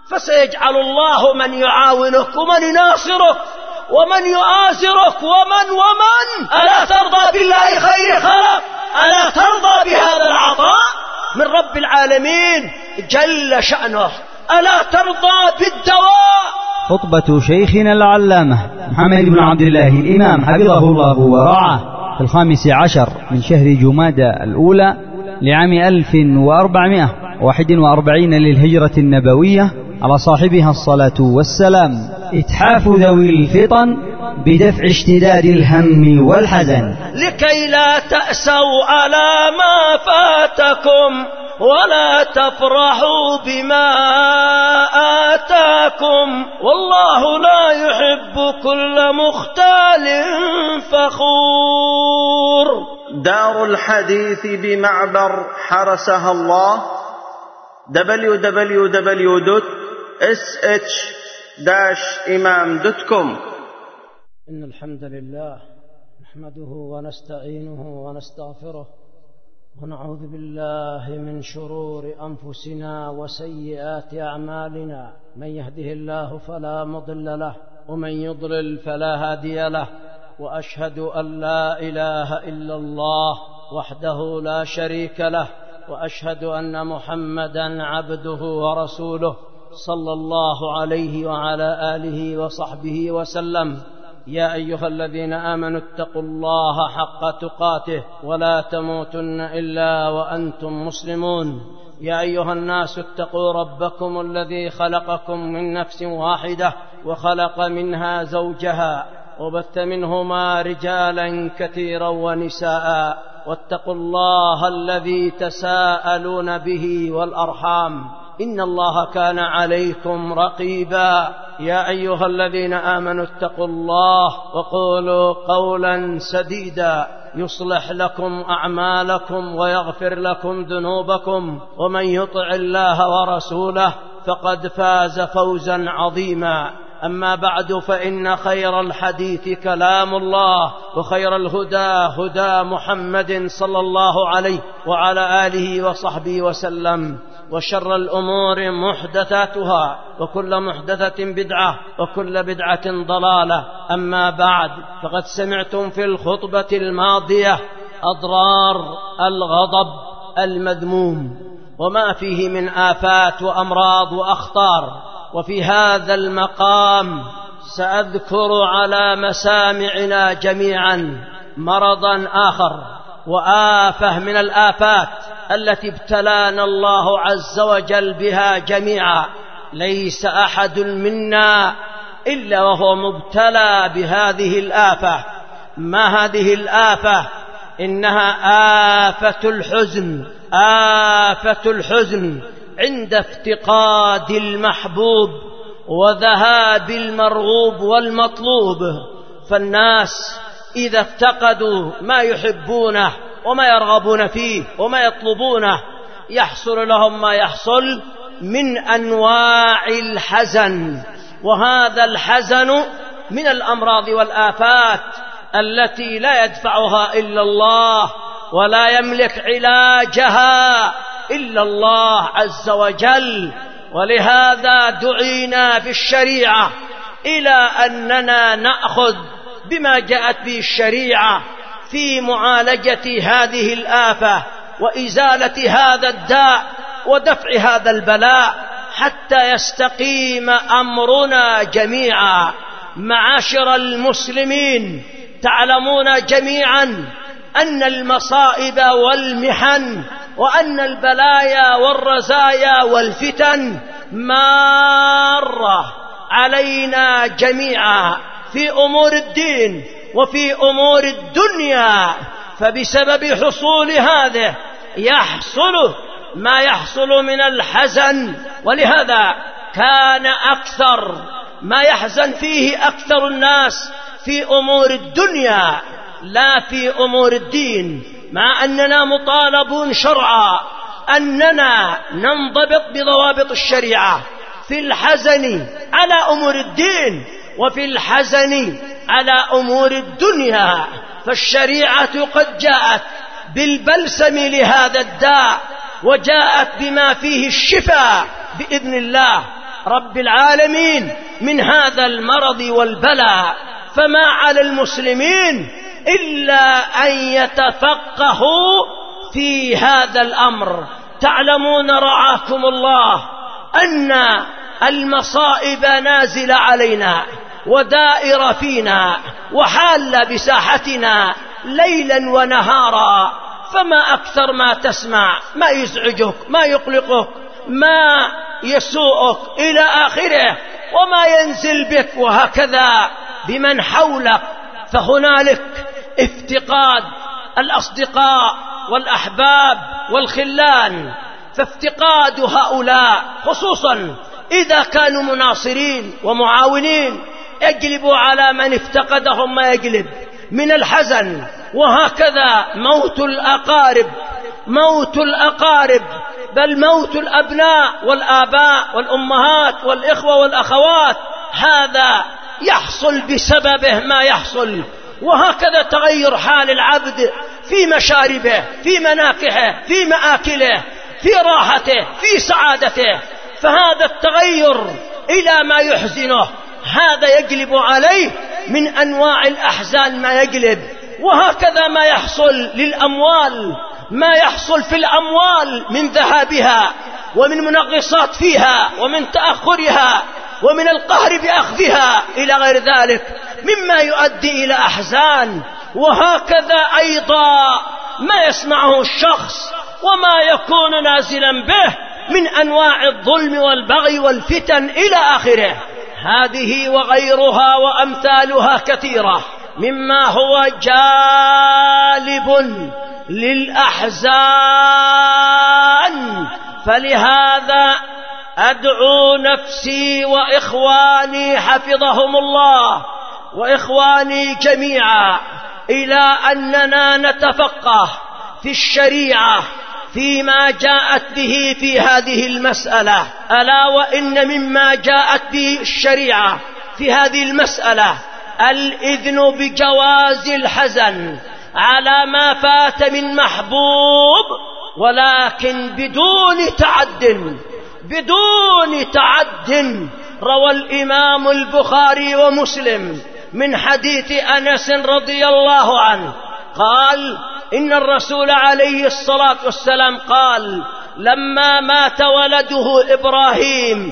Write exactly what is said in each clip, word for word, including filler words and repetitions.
فسيجعل الله من يعاونك ومن يناصرك ومن يؤازرك ومن ومن. ألا ترضى بالله خير خلق؟ ألا ترضى بهذا العطاء من رب العالمين جل شأنه؟ ألا ترضى بالدواء؟ خطبة شيخنا العلامة محمد بن عبد الله الإمام حفظه الله ورعاه في الخامس عشر من شهر جمادى الأولى لعام ألف وأربعمائة وواحد وأربعين للهجرة النبوية على صاحبها الصلاة والسلام. إتحاف ذوي الفطن بدفع اشتداد الهم والحزن لكي لا تأسوا على ما فاتكم ولا تفرحوا بما آتاكم، والله لا يحب كل مختال فخور. دار الحديث بمعبر حرسها الله دبليو دبليو دبليو دوت اس اتش داش إمام دوت كوم. إن الحمد لله نحمده ونستعينه ونستغفره ونعوذ بالله من شرور أنفسنا وسيئات أعمالنا، من يهده الله فلا مضل له ومن يضلل فلا هادي له، وأشهد أن لا إله إلا الله وحده لا شريك له، وأشهد أن محمدًا عبده ورسوله صلى الله عليه وعلى آله وصحبه وسلم. يا أيها الذين آمنوا اتقوا الله حق تقاته ولا تموتن إلا وأنتم مسلمون. يا أيها الناس اتقوا ربكم الذي خلقكم من نفس واحدة وخلق منها زوجها وبث منهما رجالا كثيرا ونساء، واتقوا الله الذي تساءلون به والأرحام إن الله كان عليكم رقيبا. يا أيها الذين آمنوا اتقوا الله وقولوا قولا سديدا يصلح لكم أعمالكم ويغفر لكم ذنوبكم، ومن يطع الله ورسوله فقد فاز فوزا عظيما. أما بعد، فإن خير الحديث كلام الله، وخير الهدى هدى محمد صلى الله عليه وعلى آله وصحبه وسلم، وشر الأمور محدثاتها وكل محدثة بدعة وكل بدعة ضلالة. أما بعد، فقد سمعتم في الخطبة الماضية أضرار الغضب المذموم وما فيه من آفات وأمراض وأخطار، وفي هذا المقام سأذكر على مسامعنا جميعا مرضا آخر وآفة من الآفات التي ابتلانا الله عز وجل بها جميعا. ليس أحد منا إلا وهو مبتلى بهذه الآفة. ما هذه الآفة؟ إنها آفة الحزن. آفة الحزن عند افتقاد المحبوب وذهاب المرغوب والمطلوب. فالناس إذا افتقدوا ما يحبونه وما يرغبون فيه وما يطلبونه يحصل لهم ما يحصل من أنواع الحزن، وهذا الحزن من الأمراض والآفات التي لا يدفعها إلا الله ولا يملك علاجها إلا الله عز وجل. ولهذا دعينا في الشريعة إلى أننا نأخذ بما جاءت به الشريعة في معالجة هذه الآفة وإزالة هذا الداء ودفع هذا البلاء حتى يستقيم أمرنا جميعا. معاشر المسلمين، تعلمون جميعا أن المصائب والمحن وأن البلايا والرزايا والفتن مارة علينا جميعا في أمور الدين وفي أمور الدنيا، فبسبب حصول هذا يحصل ما يحصل من الحزن. ولهذا كان أكثر ما يحزن فيه أكثر الناس في أمور الدنيا لا في أمور الدين، مع أننا مطالبون شرعا أننا ننضبط بضوابط الشريعة في الحزن على أمور الدين وفي الحزن على أمور الدنيا. فالشريعة قد جاءت بالبلسم لهذا الداء وجاءت بما فيه الشفاء بإذن الله. رب العالمين من هذا المرض والبلاء. فما على المسلمين إلا أن يتفقهوا في هذا الأمر. تعلمون رعاكم الله أن المصائب نازلة علينا ودائرة فينا وحالة بساحتنا ليلا ونهارا، فما أكثر ما تسمع، ما يزعجك، ما يقلقك، ما يسوءك إلى آخره، وما ينزل بك، وهكذا بمن حولك. فهنالك افتقاد الأصدقاء والأحباب والخلان، فافتقاد هؤلاء خصوصا إذا كانوا مناصرين ومعاونين يجلب على من افتقدهم ما يجلب من الحزن. وهكذا موت الأقارب، موت الأقارب، بل موت الأبناء والآباء والأمهات والإخوة والأخوات، هذا يحصل بسببه ما يحصل. وهكذا تغير حال العبد في مشاربه، في مناكحه، في مآكله، في راحته، في سعادته. فهذا التغير إلى ما يحزنه هذا يجلب عليه من أنواع الأحزان ما يجلب. وهكذا ما يحصل للأموال، ما يحصل في الأموال من ذهابها ومن منغصات فيها ومن تأخرها ومن القهر بأخذها إلى غير ذلك مما يؤدي إلى أحزان. وهكذا أيضا ما يسمعه الشخص وما يكون نازلا به من أنواع الظلم والبغي والفتن إلى آخره. هذه وغيرها وأمثالها كثيرة مما هو جالب للأحزان. فلهذا أدعو نفسي وإخواني حفظهم الله وإخواني جميعا إلى أننا نتفقه في الشريعة فيما جاءت به في هذه المسألة. ألا وإن مما جاءت به الشريعة في هذه المسألة الإذن بجواز الحزن على ما فات من محبوب، ولكن بدون تعد، بدون تعد. روى الإمام البخاري ومسلم من حديث أنس رضي الله عنه قال: إن الرسول عليه الصلاة والسلام قال لما مات ولده إبراهيم: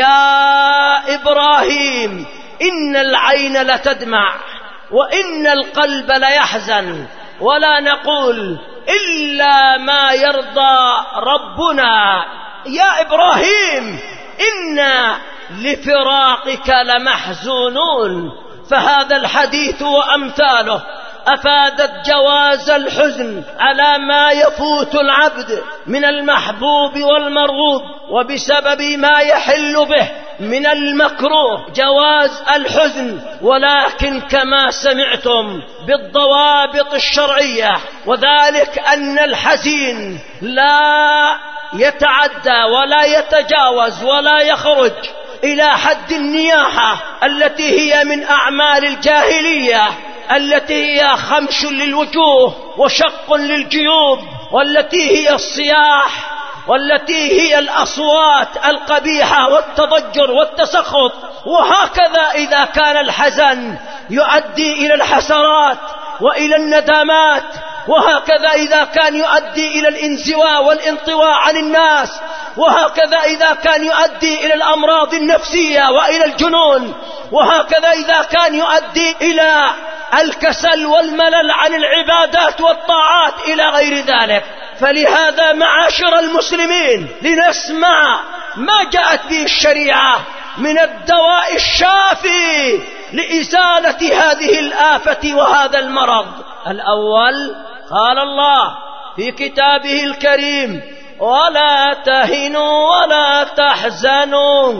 يا إبراهيم إن العين لتدمع وإن القلب ليحزن، ولا نقول إلا ما يرضى ربنا. يا إبراهيم إنا لفراقك لمحزونون. فهذا الحديث وأمثاله أفادت جواز الحزن على ما يفوت العبد من المحبوب والمرغوب وبسبب ما يحل به من المكروه، جواز الحزن، ولكن كما سمعتم بالضوابط الشرعية. وذلك أن الحزين لا يتعدى ولا يتجاوز ولا يخرج إلى حد النياحة التي هي من أعمال الجاهلية، التي هي خمش للوجوه وشق للجيوب، والتي هي الصياح، والتي هي الأصوات القبيحة والتضجر والتسخط. وهكذا إذا كان الحزن يؤدي إلى الحسرات وإلى الندامات، وهكذا إذا كان يؤدي إلى الانزواء والانطواء عن الناس، وهكذا إذا كان يؤدي إلى الأمراض النفسية وإلى الجنون، وهكذا إذا كان يؤدي إلى الكسل والملل عن العبادات والطاعات إلى غير ذلك. فلهذا معاشر المسلمين لنسمع ما جاءت به الشريعة من الدواء الشافي لإزالة هذه الآفة وهذا المرض. الأول قال الله في كتابه الكريم: ولا تهنوا ولا تحزنوا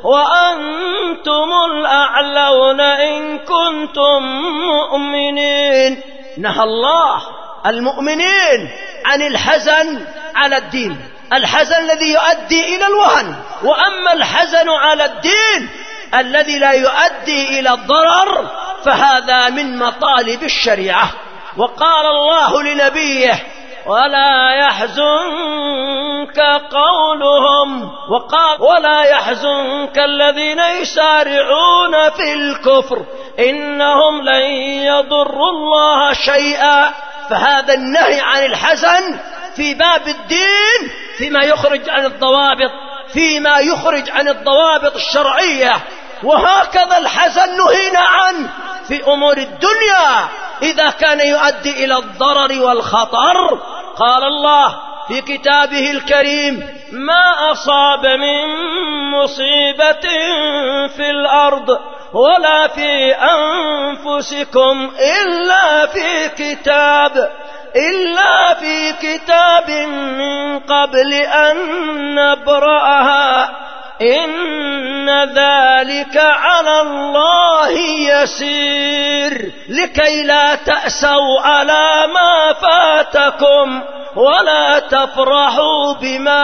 وأنتم الأعلون إن كنتم مؤمنين. نهى الله المؤمنين عن الحزن على الدين، الحزن الذي يؤدي إلى الوهن. وأما الحزن على الدين الذي لا يؤدي إلى الضرر فهذا من مطالب الشريعة. وقال الله لنبيه: ولا يحزن يحزنك قولهم وقال ولا يحزنك الذين يسارعون في الكفر إنهم لن يضروا الله شيئا. فهذا النهي عن الحزن في باب الدين فيما يخرج عن الضوابط فيما يخرج عن الضوابط الشرعية. وهكذا الحزن نهينا عنه في أمور الدنيا إذا كان يؤدي إلى الضرر والخطر. قال الله في كتابه الكريم ما أصاب من مصيبة في الأرض ولا في أنفسكم إلا في كتاب إلا في كتاب من قبل أن نبرأها إن ذلك على الله يسير لكي لا تأسوا على ما فاتكم ولا تفرحوا بما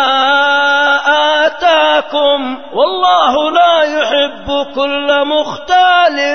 آتاكم والله لا يحب كل مختال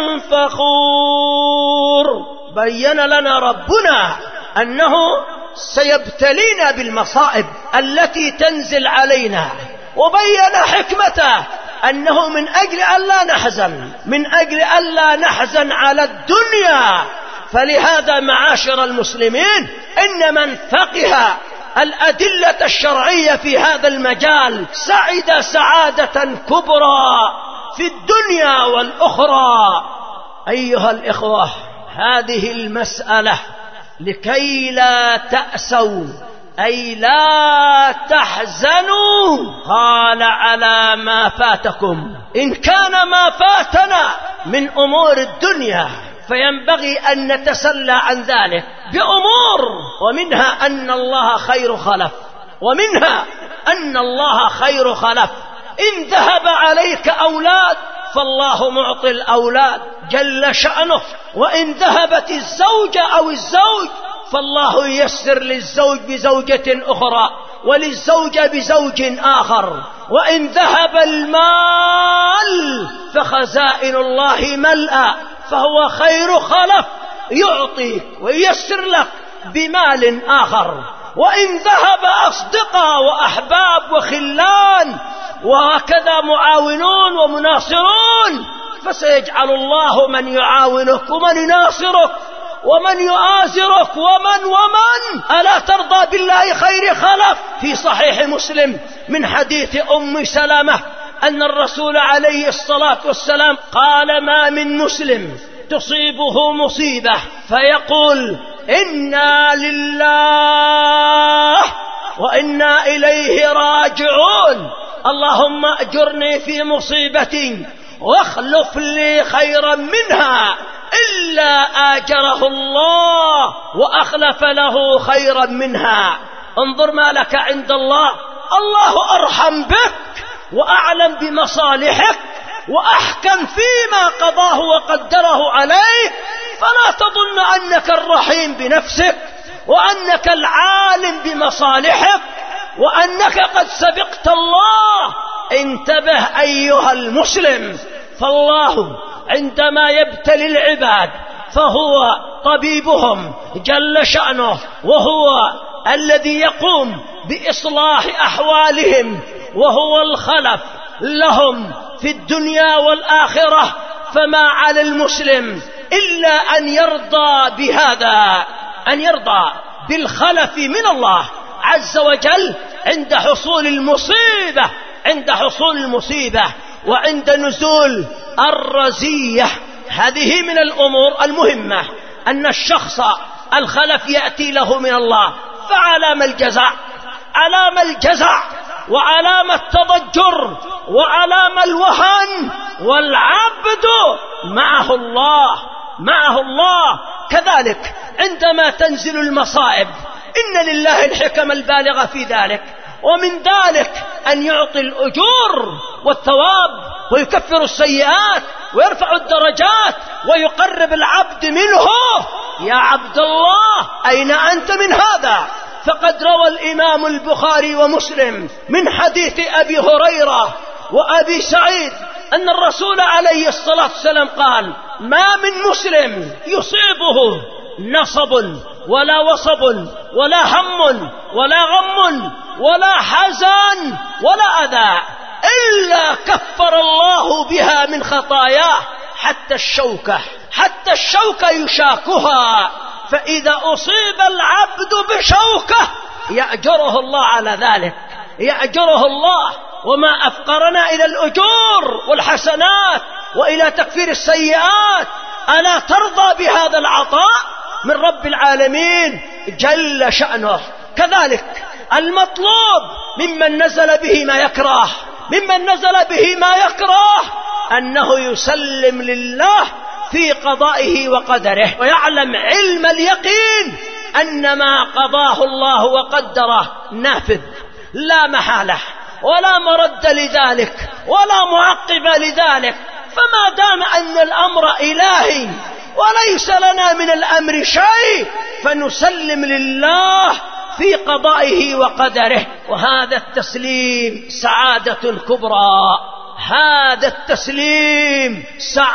فخور. بين لنا ربنا أنه سيبتلينا بالمصائب التي تنزل علينا، وبين حكمته أنه من أجل ألا نحزن من أجل ألا نحزن على الدنيا. فلهذا معاشر المسلمين إن من فقه الأدلة الشرعية في هذا المجال سعد سعادة كبرى في الدنيا والأخرى. أيها الإخوة، هذه المسألة لكي لا تأسوا أي لا تحزنوا قال على ما فاتكم. إن كان ما فاتنا من أمور الدنيا فينبغي أن نتسلى عن ذلك بأمور، ومنها أن الله خير خلف ومنها أن الله خير خلف. إن ذهب عليك أولاد فالله معطي الأولاد جل شأنه، وإن ذهبت الزوجة أو الزوج فالله ييسر للزوج بزوجة أخرى وللزوجة بزوج آخر. وإن ذهب المال فخزائن الله ملأى، فهو خير خلف يعطيك وييسر لك بمال آخر. وإن ذهب أصدقاء وأحباب وخلان وهكذا معاونون ومناصرون فسيجعل الله من يعاونك ومن يناصرك ومن يؤازرك ومن ومن. ألا ترضى بالله خير خلف؟ في صحيح مسلم من حديث أم سلمة أن الرسول عليه الصلاة والسلام قال ما من مسلم تصيبه مصيبة فيقول إنا لله وإنا إليه راجعون، اللهم أجرني في مصيبتي واخلف لي خيرا منها، إلا آجره الله وأخلف له خيرا منها. انظر ما لك عند الله، الله أرحم بك وأعلم بمصالحك وأحكم فيما قضاه وقدره عليك. فلا تظن أنك الرحيم بنفسك وأنك العالم بمصالحك وأنك قد سبقت الله. انتبه أيها المسلم، فالله عندما يبتلي العباد فهو طبيبهم جل شأنه، وهو الذي يقوم بإصلاح أحوالهم، وهو الخلف لهم في الدنيا والآخرة. فما على المسلم إلا أن يرضى بهذا، أن يرضى بالخلف من الله عز وجل عند حصول المصيبة عند حصول المصيبة وعند نزول الرزية. هذه من الأمور المهمة أن الشخص الخلف يأتي له من الله، فعلام الجزع علام الجزع وعلام التضجر وعلام الوهن، والعبد معه الله معه الله كذلك عندما تنزل المصائب إن لله الحكم البالغة في ذلك. ومن ذلك أن يعطي الأجور والثواب ويكفر السيئات ويرفع الدرجات ويقرب العبد منه. يا عبد الله أين أنت من هذا؟ فقد روى الإمام البخاري ومسلم من حديث أبي هريرة وأبي سعيد أن الرسول عليه الصلاة والسلام قال ما من مسلم يصيبه نصب ولا وصب ولا هم ولا غم ولا حزن ولا أذى إلا كفر الله بها من خطاياه حتى الشوكة حتى الشوكة يشاكها. فإذا أصيب العبد بشوكة يأجره الله على ذلك، يأجره الله. وما أفقرنا إلى الأجور والحسنات وإلى تكفير السيئات. ألا ترضى بهذا العطاء من رب العالمين جل شأنه؟ كذلك المطلوب ممن نزل به ما يكره ممن نزل به ما يكره أنه يسلم لله في قضائه وقدره، ويعلم علم اليقين أن ما قضاه الله وقدره نافذ لا محالة ولا مرد لذلك ولا معقب لذلك. فما دام أن الأمر إلهي وليس لنا من الأمر شيء فنسلم لله في قضائه وقدره. وهذا التسليم سعادة كبرى، هذا التسليم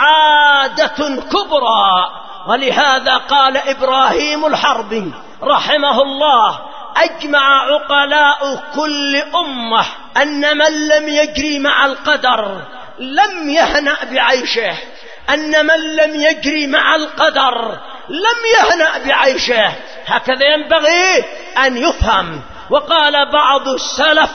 سعادة كبرى. ولهذا قال إبراهيم الحربي رحمه الله: أجمع عقلاء كل أمة أن من لم يجري مع القدر لم يهنأ بعيشه، أن من لم يجري مع القدر لم يهنأ بعيشه. هكذا ينبغي أن يفهم. وقال بعض السلف: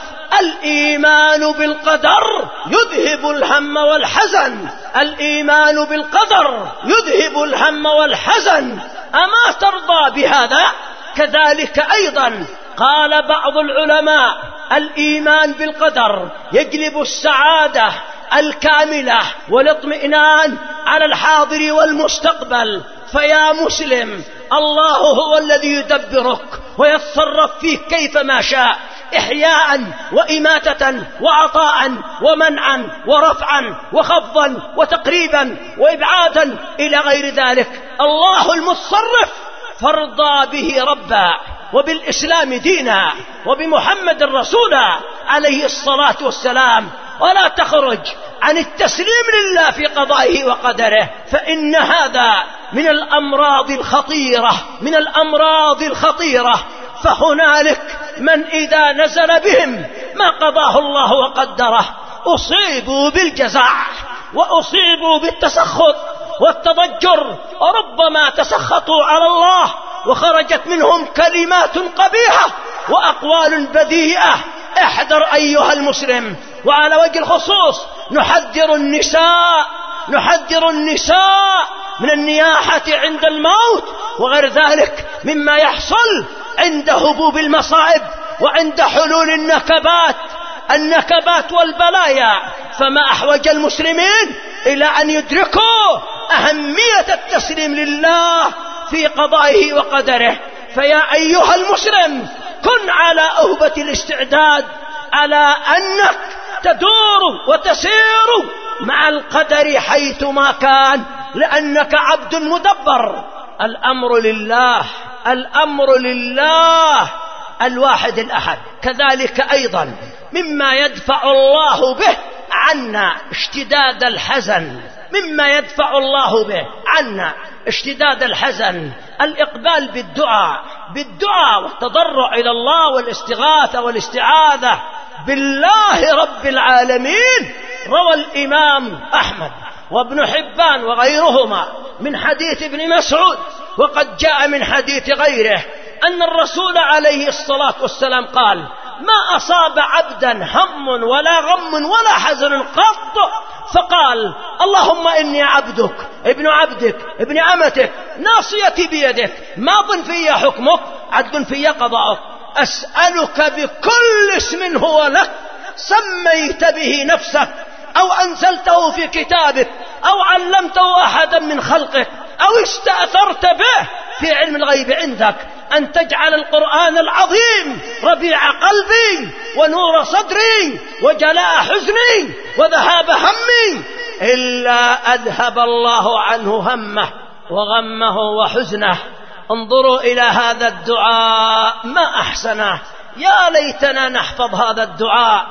الإيمان بالقدر يذهب الهم والحزن، الإيمان بالقدر يذهب الهم والحزن. أما ترضى بهذا؟ كذلك أيضا قال بعض العلماء: الإيمان بالقدر يجلب السعادة الكاملة والاطمئنان على الحاضر والمستقبل. فيا مسلم، الله هو الذي يدبرك ويتصرف فيك كيفما شاء، إحياء وإماتة وعطاء ومنعا ورفعا وخفضا وتقريبا وإبعادا إلى غير ذلك. الله المتصرف، فارضى به ربا وبالإسلام دينا وبمحمد رسولا عليه الصلاة والسلام، ولا تخرج عن التسليم لله في قضائه وقدره. فإن هذا من الأمراض الخطيرة من الأمراض الخطيرة. فهنالك من إذا نزل بهم ما قضاه الله وقدره أصيبوا بالجزع وأصيبوا بالتسخط والتضجر، وربما تسخطوا على الله وخرجت منهم كلمات قبيحة وأقوال بذيئة. احذر أيها المسلم. وعلى وجه الخصوص نحذر النساء نحذر النساء من النياحة عند الموت وغير ذلك مما يحصل عند هبوب المصائب وعند حلول النكبات النكبات والبلايا. فما أحوج المسلمين إلى أن يدركوا أهمية التسليم لله في قضائه وقدره. فيا أيها المسلم، كن على أهبة الاستعداد على أنك تدور وتسير مع القدر حيثما كان، لأنك عبد مدبر. الأمر لله الأمر لله الواحد الأحد. كذلك أيضا مما يدفع الله به عنا اشتداد الحزن مما يدفع الله به عنا اشتداد الحزن الإقبال بالدعاء بالدعاء والتضرع إلى الله والاستغاثة والاستعاذة بالله رب العالمين. روى الإمام أحمد وابن حبان وغيرهما من حديث ابن مسعود، وقد جاء من حديث غيره، أن الرسول عليه الصلاة والسلام قال: ما أصاب عبدا هم ولا غم ولا حزن قط فقال: اللهم إني عبدك ابن عبدك ابن أمتك ناصيتي بيدك ماض في حكمك عدل في قضاءك، أسألك بكل اسم هو لك سميت به نفسك أو أنزلته في كتابك أو علمته أحدا من خلقك أو استأثرت به في علم الغيب عندك، أن تجعل القرآن العظيم ربيع قلبي ونور صدري وجلاء حزني وذهاب همي، إلا أذهب الله عنه همه وغمه وحزنه. انظروا إلى هذا الدعاء ما أحسنه. يا ليتنا نحفظ هذا الدعاء،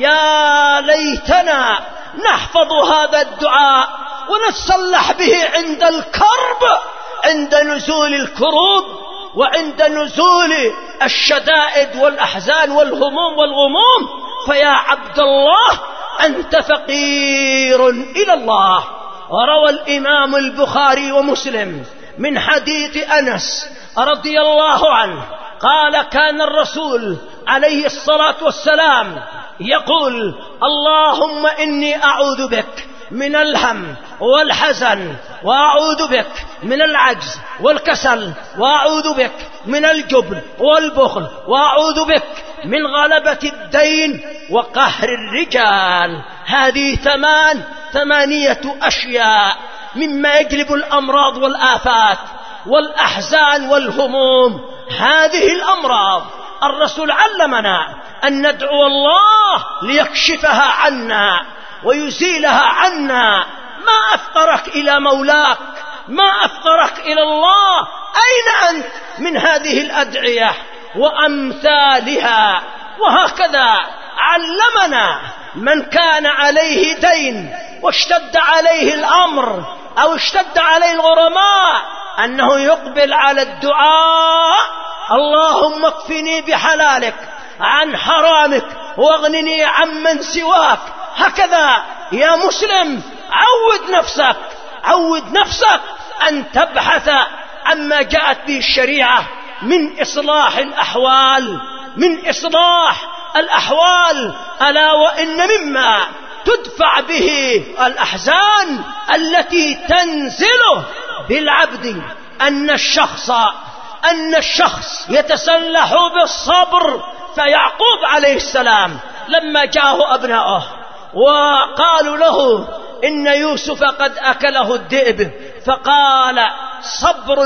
يا ليتنا نحفظ هذا الدعاء ونتصلح به عند الكرب، عند نزول الكروب وعند نزول الشدائد والأحزان والهموم والغموم، فيا عبد الله أنت فقير إلى الله. وروى الإمام البخاري ومسلم من حديث أنس رضي الله عنه قال: كان الرسول عليه الصلاة والسلام يقول: اللهم إني أعوذ بك من الهم والحزن، وأعوذ بك من العجز والكسل، وأعوذ بك من الجبن والبخل، وأعوذ بك من غلبة الدين وقهر الرجال. هذه ثمان ثمانية أشياء مما يجلب الأمراض والآفات والأحزان والهموم. هذه الأمراض الرسول علمنا أن ندعو الله ليكشفها عنا ويزيلها عنا. ما أفقرك إلى مولاك، ما أفقرك إلى الله. أين أنت من هذه الأدعية وأمثالها؟ وهكذا علمنا من كان عليه دين واشتد عليه الأمر أو اشتد عليه الغرماء أنه يقبل على الدعاء: اللهم اكفني بحلالك عن حرامك واغنني عمن سواك. هكذا يا مسلم عود نفسك، عود نفسك أن تبحث عما جاءت به الشريعة من إصلاح الأحوال، من إصلاح الأحوال. ألا وإن مما تدفع به الأحزان التي تنزله بالعبد أن الشخص أن الشخص يتسلح بالصبر. فيعقوب عليه السلام لما جاءه أبناؤه وقالوا له إن يوسف قد أكله الذئب، فقال: صبر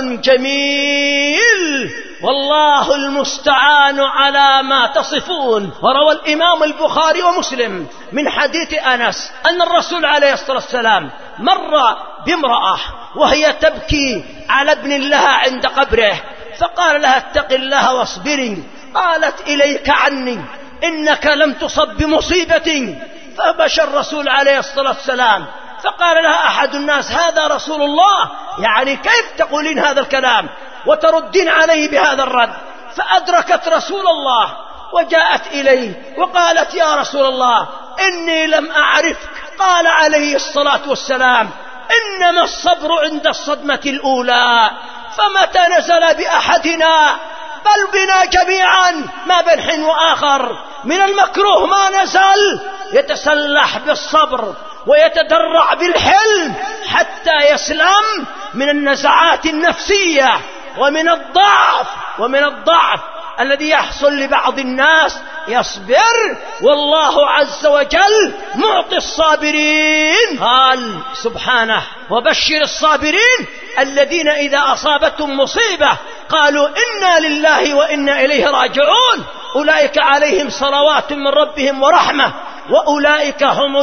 جميل والله المستعان على ما تصفون. وروى الإمام البخاري ومسلم من حديث أنس أن الرسول عليه الصلاة والسلام مر بامرأة وهي تبكي على ابن لها عند قبره، فقال لها: اتق الله واصبري. قالت: إليك عني، إنك لم تصب بمصيبة. فبشر الرسول عليه الصلاة والسلام فقال لها أحد الناس: هذا رسول الله، يعني كيف تقولين هذا الكلام وتردين عليه بهذا الرد؟ فأدركت رسول الله وجاءت إليه وقالت: يا رسول الله إني لم أعرفك. قال عليه الصلاة والسلام: إنما الصبر عند الصدمة الأولى، فمتى نزل بأحدنا بل بنا جميعا ما بين حين وآخر من المكروه ما نزل يتسلح بالصبر ويتدرع بالحلم حتى يسلم من النزعات النفسية ومن الضعف ومن الضعف الذي يحصل لبعض الناس. يصبر والله عز وجل معطي الصابرين. قال سبحانه: وبشر الصابرين الذين إذا أصابتهم مصيبة قالوا إنا لله وإنا إليه راجعون أولئك عليهم صلوات من ربهم ورحمة وأولئك هم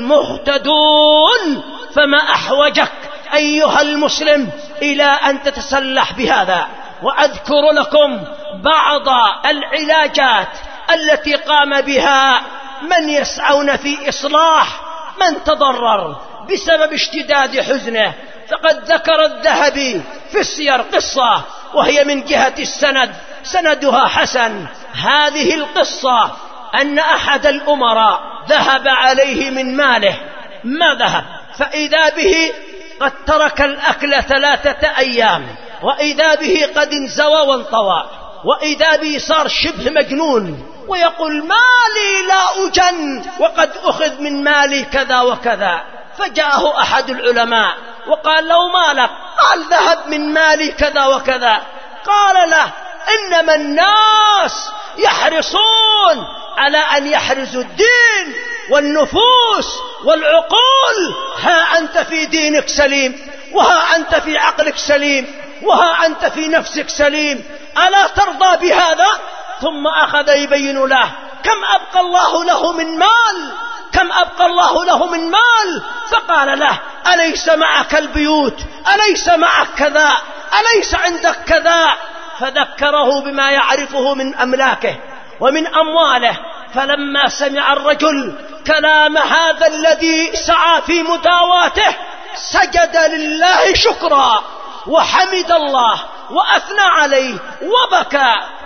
المهتدون. فما أحوجك أيها المسلم إلى أن تتسلح بهذا. وأذكر لكم بعض العلاجات التي قام بها من يسعون في إصلاح من تضرر بسبب اشتداد حزنه. فقد ذكر الذهبي في السير قصة وهي من جهة السند سندها حسن. هذه القصة أن أحد الأمراء ذهب عليه من ماله ما ذهب، فإذا به قد ترك الأكل ثلاثة أيام، وإذا به قد انزوى وانطوى، وإذا به صار شبه مجنون ويقول: مالي لا أجن وقد أخذ من مالي كذا وكذا. فجاءه أحد العلماء وقال له: مالك؟ قال: ذهب من مالي كذا وكذا. قال له: إنما الناس يحرصون على أن يحرزوا الدين والنفوس والعقول. ها أنت في دينك سليم، وها أنت في عقلك سليم، وها أنت في نفسك سليم، ألا ترضى بهذا؟ ثم أخذ يبين له كم أبقى الله له من مال، كم أبقى الله له من مال. فقال له: أليس معك البيوت؟ أليس معك كذا؟ أليس عندك كذا؟ فذكره بما يعرفه من أملاكه ومن أمواله. فلما سمع الرجل كلام هذا الذي سعى في مداواته سجد لله شكرا وحمد الله وأثنى عليه وبكى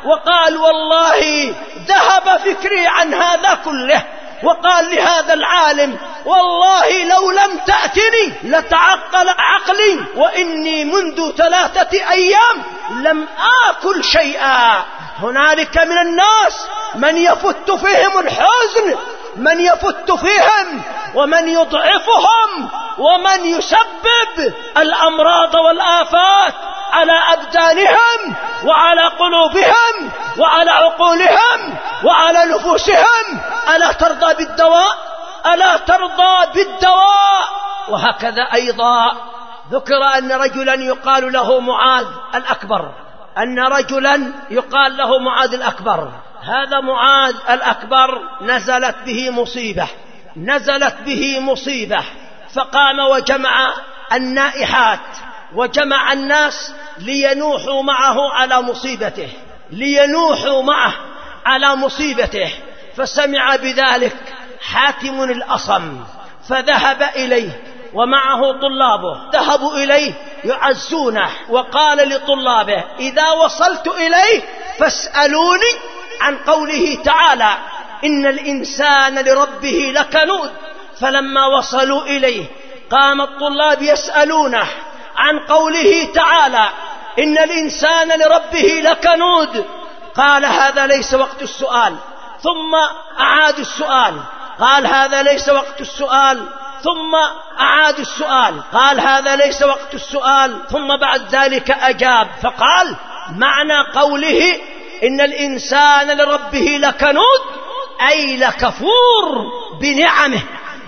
وقال والله ذهب فكري عن هذا كله، وقال لهذا العالم والله لو لم تأتني لتعقل عقلي، وإني منذ ثلاثة أيام لم آكل شيئا. هنالك من الناس من يفت فيهم الحزن، من يفت فيهم ومن يضعفهم ومن يسبب الأمراض والآفات على أبدانهم وعلى قلوبهم وعلى عقولهم وعلى نفوسهم. ألا ترضى بالدواء؟ ألا ترضى بالدواء؟ وهكذا أيضا ذكر أن رجلا يقال له معاذ الأكبر، أن رجلا يقال له معاذ الأكبر. هذا معاذ الأكبر نزلت به مصيبة، نزلت به مصيبة، فقام وجمع النائحات وجمع الناس لينوحوا معه على مصيبته، لينوحوا معه على مصيبته. فسمع بذلك حاتم الأصم فذهب إليه ومعه طلابه، ذهبوا إليه يعزونه، وقال لطلابه إذا وصلت إليه فاسألوني عن قوله تعالى إن الإنسان لربه لكنود. فلما وصلوا إليه قام الطلاب يسألونه عن قوله تعالى إن الإنسان لربه لكنود. قال هذا ليس وقت السؤال، ثم أعاد السؤال، قال هذا ليس وقت السؤال، ثم أعاد السؤال، قال هذا ليس وقت السؤال، ثم بعد ذلك أجاب فقال معنى قوله إن الإنسان لربه لكنود أي لكفور بنعمه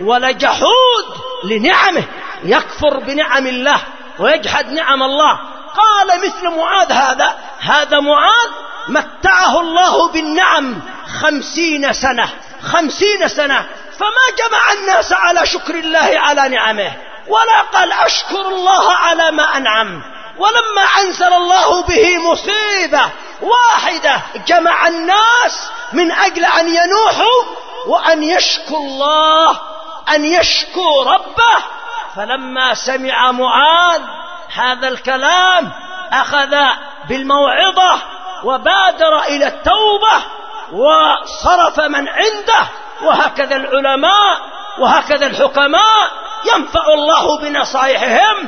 ولجحود لنعمه، يكفر بنعم الله ويجحد نعم الله. قال مثل معاذ هذا، هذا معاذ متعه الله بالنعم خمسين سنة، خمسين سنة، فما جمع الناس على شكر الله على نعمه، ولا قال أشكر الله على ما أنعم. ولما أنزل الله به مصيبة واحدة جمع الناس من أجل أن ينوحوا وأن يشكر الله، أن يشكر ربه. فلما سمع معاذ هذا الكلام أخذ بالموعظة وبادر إلى التوبة وصرف من عنده. وهكذا العلماء وهكذا الحكماء ينفع الله بنصائحهم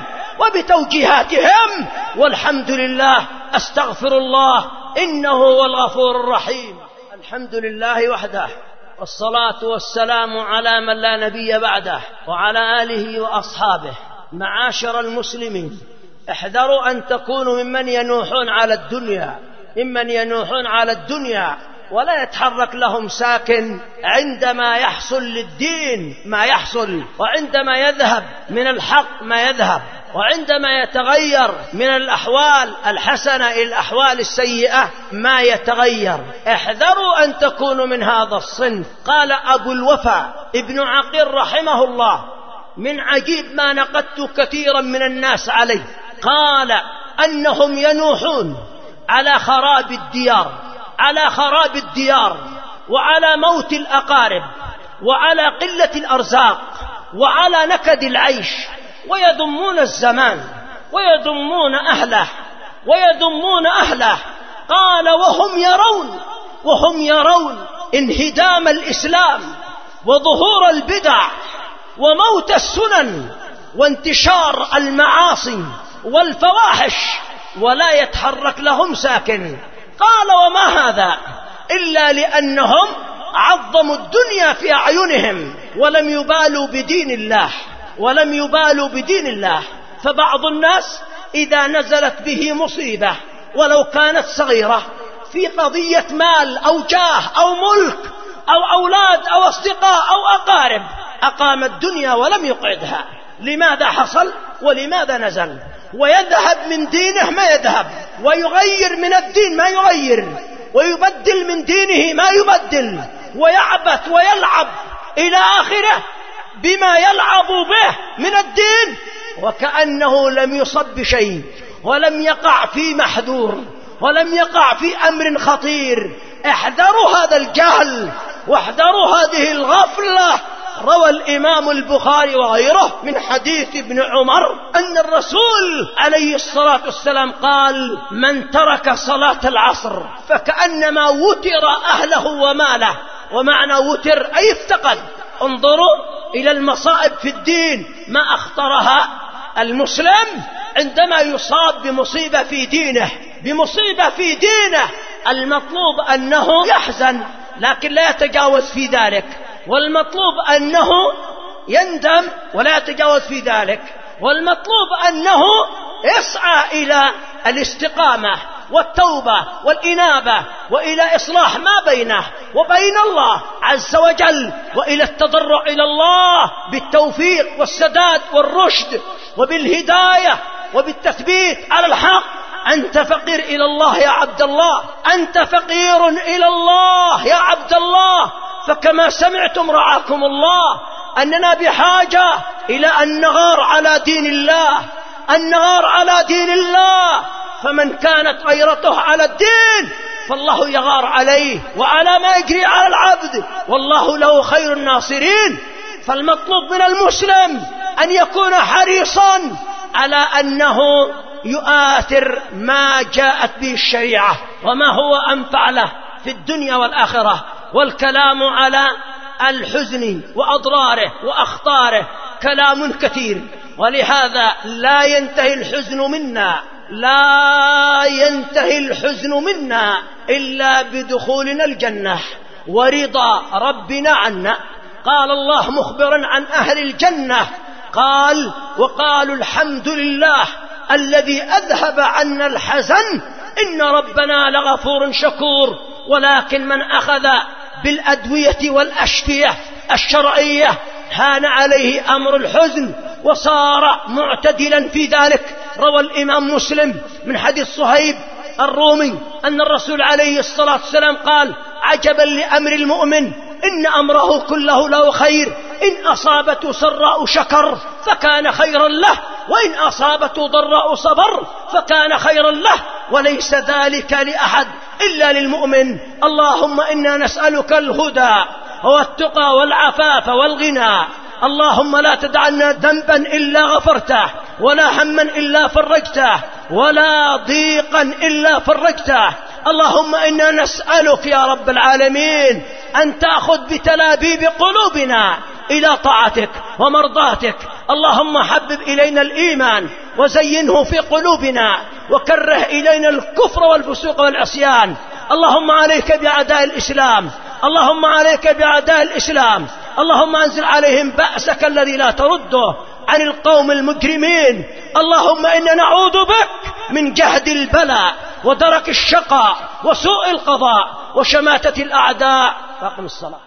وبتوجيهاتهم. والحمد لله، أستغفر الله إنه هو الغفور الرحيم. الحمد لله وحده، والصلاة والسلام على من لا نبي بعده وعلى آله وأصحابه. معاشر المسلمين، احذروا أن تكونوا ممن ينوحون على الدنيا، ممن ينوحون على الدنيا ولا يتحرك لهم ساكن عندما يحصل للدين ما يحصل، وعندما يذهب من الحق ما يذهب، وعندما يتغير من الأحوال الحسنة إلى الأحوال السيئة ما يتغير. احذروا أن تكونوا من هذا الصنف. قال أبو الوفا ابن عقيل رحمه الله من عجيب ما نقدت كثيرا من الناس عليه، قال أنهم ينوحون على خراب الديار، على خراب الديار وعلى موت الأقارب وعلى قلة الأرزاق وعلى نكد العيش، ويذمون الزمان ويذمون أهله ويذمون أهله. قال وهم يرون وهم يرون انهدام الإسلام وظهور البدع وموت السنن وانتشار المعاصي والفواحش، ولا يتحرك لهم ساكن. قال وما هذا إلا لأنهم عظموا الدنيا في أعينهم ولم يبالوا بدين الله، ولم يبالوا بدين الله. فبعض الناس إذا نزلت به مصيبة ولو كانت صغيرة في قضية مال أو جاه أو ملك أو أولاد أو أصدقاء أو أقارب أقام الدنيا ولم يقعدها. لماذا حصل ولماذا نزل؟ ويذهب من دينه ما يذهب، ويغير من الدين ما يغير، ويبدل من دينه ما يبدل، ويعبث ويلعب إلى آخره بما يلعب به من الدين، وكأنه لم يصب بشيء ولم يقع في محذور ولم يقع في أمر خطير. احذروا هذا الجهل واحذروا هذه الغفلة روى الإمام البخاري وغيره من حديث ابن عمر أن الرسول عليه الصلاة والسلام قال: من ترك صلاة العصر فكأنما وتر أهله وماله. ومعنى وتر أي افتقد. انظروا إلى المصائب في الدين ما أخطرها المسلم عندما يصاب بمصيبة في دينه بمصيبة في دينه المطلوب أنه يحزن لكن لا يتجاوز في ذلك، والمطلوب أنه يندم ولا يتجاوز في ذلك، والمطلوب أنه يسعى إلى الاستقامة والتوبة والإنابة وإلى إصلاح ما بينه وبين الله عز وجل، وإلى التضرع إلى الله بالتوفيق والسداد والرشد وبالهداية وبالتثبيت على الحق. أنت فقير إلى الله يا عبد الله، أنت فقير إلى الله يا عبد الله. فكما سمعتم رعاكم الله أننا بحاجة إلى أن نغار على دين الله، أن نغار على دين الله. فمن كانت غيرته على الدين فالله يغار عليه وعلى ما يجري على العبد، والله له خير الناصرين. فالمطلوب من المسلم أن يكون حريصا على أنه يؤثر ما جاءت به الشريعة وما هو أنفع له في الدنيا والآخرة. والكلام على الحزن وأضراره وأخطاره كلام كثير، ولهذا لا ينتهي الحزن منا لا ينتهي الحزن منا إلا بدخولنا الجنة ورضا ربنا عنا. قال الله مخبرا عن أهل الجنة قال: وقالوا الحمد لله الذي أذهب عنا الحزن إن ربنا لغفور شكور. ولكن من أخذ بالأدوية والأشفية الشرعية هان عليه أمر الحزن وصار معتدلا في ذلك. روى الإمام مسلم من حديث صهيب الرومي أن الرسول عليه الصلاة والسلام قال: عجبا لأمر المؤمن إن أمره كله له خير، إن أصابته سراء شكر فكان خيرا له، وإن أصابته ضراء صبر فكان خيرا له، وليس ذلك لأحد إلا للمؤمن. اللهم إنا نسألك الهدى والتقى والعفاف والغنى. اللهم لا تدع لنا ذنبا إلا غفرته، ولا هما إلا فرجته، ولا ضيقا إلا فرجته. اللهم إنا نسألك يا رب العالمين أن تأخذ بتلابيب قلوبنا إلى طاعتك ومرضاتك. اللهم حبب إلينا الإيمان وزينه في قلوبنا، وكره إلينا الكفر والفسوق والعصيان. اللهم عليك بأعداء الإسلام، اللهم عليك بأعداء الإسلام. اللهم أنزل عليهم بأسك الذي لا ترده عن القوم المجرمين. اللهم إنا نعوذ بك من جهد البلاء ودرك الشقاء وسوء القضاء وشماتة الأعداء. فاقم الصلاة.